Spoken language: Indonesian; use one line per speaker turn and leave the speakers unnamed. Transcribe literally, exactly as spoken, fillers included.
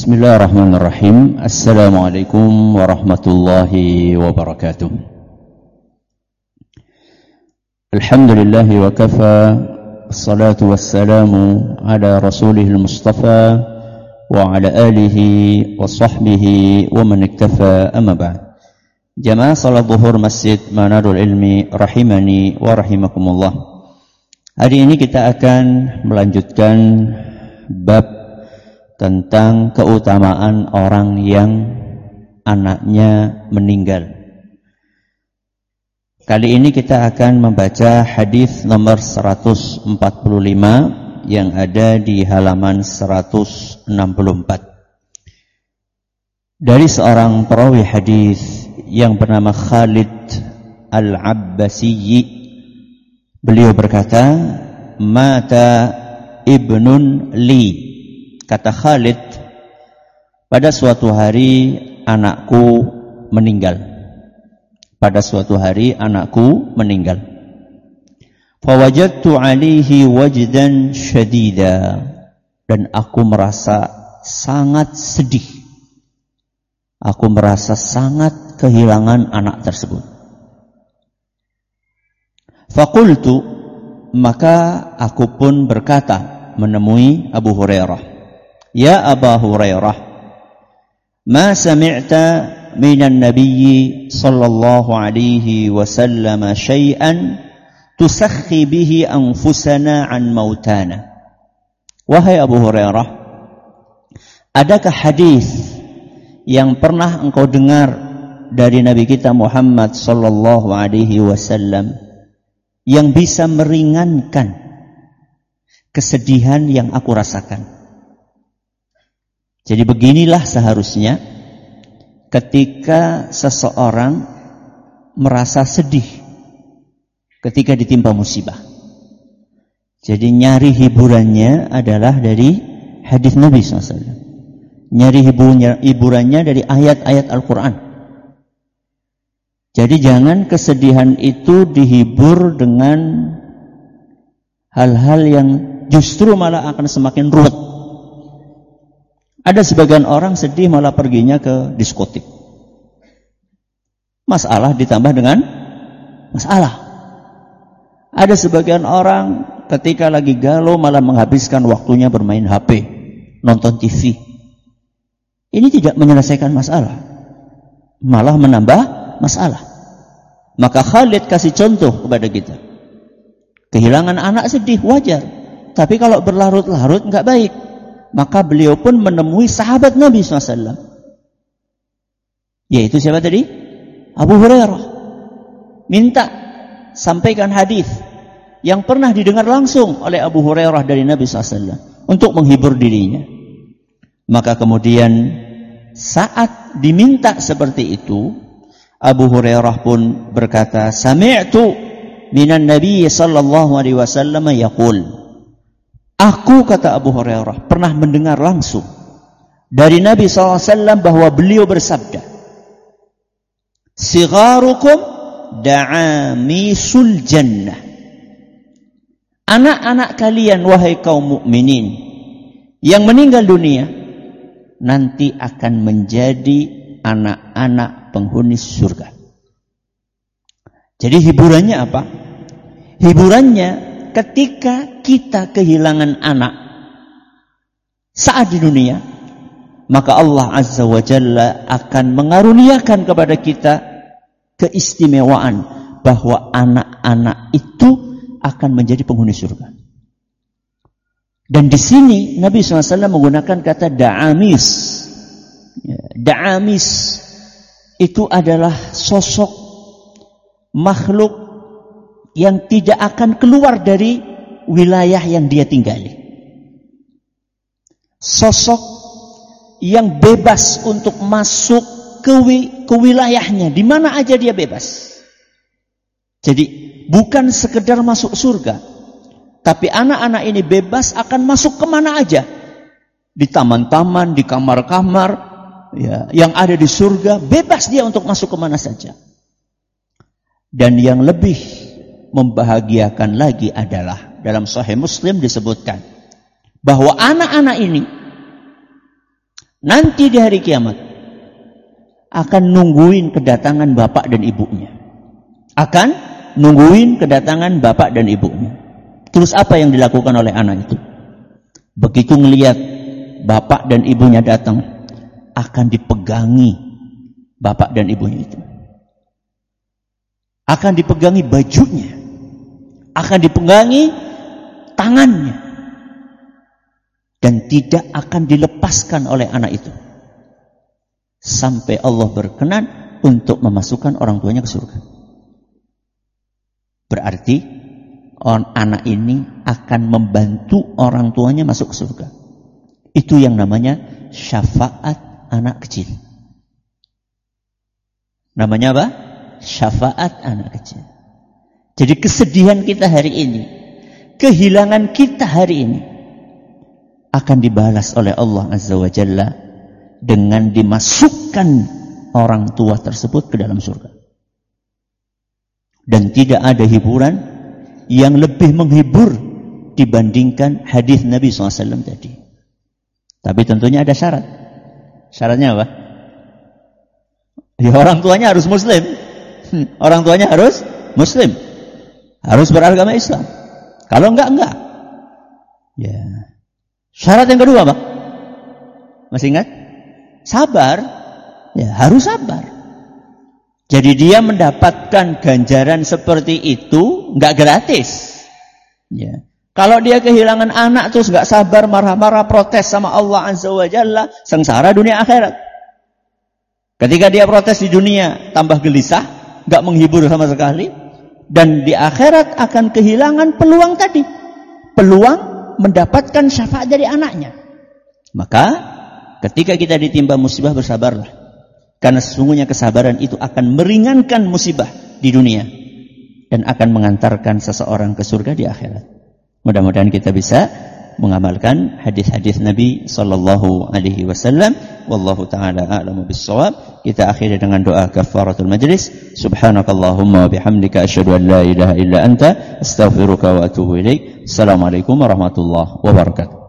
Bismillahirrahmanirrahim. Assalamualaikum warahmatullahi wabarakatuh. Alhamdulillahi wa kafa, assalatu wassalamu ala rasulihil mustafa wa ala alihi wa sahbihi wa man iktafa, amma ba'd. Jamaah salat zuhur Masjid Manarul Ilmi rahimani wa rahimakumullah. Hari ini kita akan melanjutkan bab tentang keutamaan orang yang anaknya meninggal. Kali ini kita akan membaca hadis nomor seratus empat puluh lima yang ada di halaman seratus enam puluh empat. Dari seorang perawi hadis yang bernama Khalid Al-Abbasiyyi, beliau berkata, "Mata ibnun li." Kata Khalid, pada suatu hari anakku meninggal. Pada suatu hari anakku meninggal. Fawajadtu alaihi wajdan syadida. Dan aku merasa sangat sedih. Aku merasa sangat kehilangan anak tersebut. Faqultu, maka aku pun berkata menemui Abu Hurairah, "Ya Aba Hurairah, ma sami'ta minan nabiyyi sallallahu alaihi wasallam syai'an tusakhi bihi anfusana an mautana." Wahai Abu Hurairah, adakah hadis yang pernah engkau dengar dari Nabi kita Muhammad sallallahu alaihi wasallam yang bisa meringankan kesedihan yang aku rasakan? Jadi beginilah seharusnya ketika seseorang merasa sedih ketika ditimpa musibah. Jadi nyari hiburannya adalah dari hadis Nabi shallallahu alaihi wasallam. Nyari hiburannya dari ayat-ayat Al-Quran. Jadi jangan kesedihan itu dihibur dengan hal-hal yang justru malah akan semakin ruwet. Ada sebagian orang sedih malah perginya ke diskotik. Masalah ditambah dengan masalah. Ada sebagian orang ketika lagi galau malah menghabiskan waktunya bermain H P, nonton T V. Ini tidak menyelesaikan masalah, malah menambah masalah. Maka Khalid kasih contoh kepada kita. Kehilangan anak sedih, wajar. Tapi kalau berlarut-larut enggak baik. Maka beliau pun menemui sahabat Nabi shallallahu alaihi wasallam. Yaitu siapa tadi? Abu Hurairah. Minta sampaikan hadis yang pernah didengar langsung oleh Abu Hurairah dari Nabi shallallahu alaihi wasallam untuk menghibur dirinya. Maka kemudian saat diminta seperti itu, Abu Hurairah pun berkata, "Sami'tu minan Nabi sallallahu alaihi wasallam yaqul." Aku, kata Abu Hurairah, pernah mendengar langsung dari Nabi shallallahu alaihi wasallam bahwa beliau bersabda, "Sigharukum da'amisul jannah." Anak-anak kalian, wahai kaum mukminin, yang meninggal dunia, nanti akan menjadi anak-anak penghuni surga. Jadi hiburannya apa? Hiburannya ketika kita kehilangan anak saat di dunia, maka Allah Azza wa Jalla akan mengaruniakan kepada kita keistimewaan bahwa anak-anak itu akan menjadi penghuni surga. Dan di sini Nabi shallallahu alaihi wasallam menggunakan kata da'amis. Da'amis itu adalah sosok makhluk yang tidak akan keluar dari wilayah yang dia tinggali. Sosok yang bebas untuk masuk ke, ke wilayahnya, di mana aja dia bebas. Jadi bukan sekedar masuk surga, tapi anak-anak ini bebas akan masuk kemana aja. Di taman-taman, di kamar-kamar, ya, yang ada di surga, bebas dia untuk masuk kemana saja. Dan yang lebih membahagiakan lagi adalah dalam Sahih Muslim disebutkan bahwa anak-anak ini nanti di hari kiamat akan nungguin kedatangan bapak dan ibunya. Akan nungguin kedatangan bapak dan ibunya. Terus apa yang dilakukan oleh anak itu? Begitu ngelihat bapak dan ibunya datang, akan dipegangi bapak dan ibunya itu. Akan dipegangi bajunya. Akan dipegangi tangannya. Dan tidak akan dilepaskan oleh anak itu. Sampai Allah berkenan untuk memasukkan orang tuanya ke surga. Berarti orang anak ini akan membantu orang tuanya masuk ke surga. Itu yang namanya syafaat anak kecil. Namanya apa? Syafaat anak kecil. Jadi kesedihan kita hari ini, kehilangan kita hari ini, akan dibalas oleh Allah Azza wa Jalla dengan dimasukkan orang tua tersebut ke dalam surga. Dan tidak ada hiburan yang lebih menghibur dibandingkan hadis Nabi shallallahu alaihi wasallam tadi. Tapi tentunya ada syarat. Syaratnya apa? Ya, orang tuanya harus muslim. Orang tuanya harus muslim. Harus beragama Islam. Kalau enggak, enggak. Ya. Syarat yang kedua apa? Masih ingat? Sabar. Ya, harus sabar. Jadi dia mendapatkan ganjaran seperti itu enggak gratis. Ya. Kalau dia kehilangan anak terus enggak sabar, marah-marah, protes sama Allah Azza wa Jalla, sengsara dunia akhirat. Ketika dia protes di dunia, tambah gelisah, enggak menghibur sama sekali, dan di akhirat akan kehilangan peluang tadi. Peluang mendapatkan syafaat dari anaknya. Maka ketika kita ditimpa musibah, bersabarlah. Karena sesungguhnya kesabaran itu akan meringankan musibah di dunia dan akan mengantarkan seseorang ke surga di akhirat. Mudah-mudahan kita bisa mengamalkan hadis-hadis Nabi sallallahu alaihi wasallam. Wallahu taala a'lamu bis-shawab. Kita akhiri dengan doa kafaratul majlis. Subhanakallahumma wa bihamdika asyhadu an la ilaha illa anta astaghfiruka wa atubu ilaik. Assalamualaikum warahmatullahi wabarakatuh.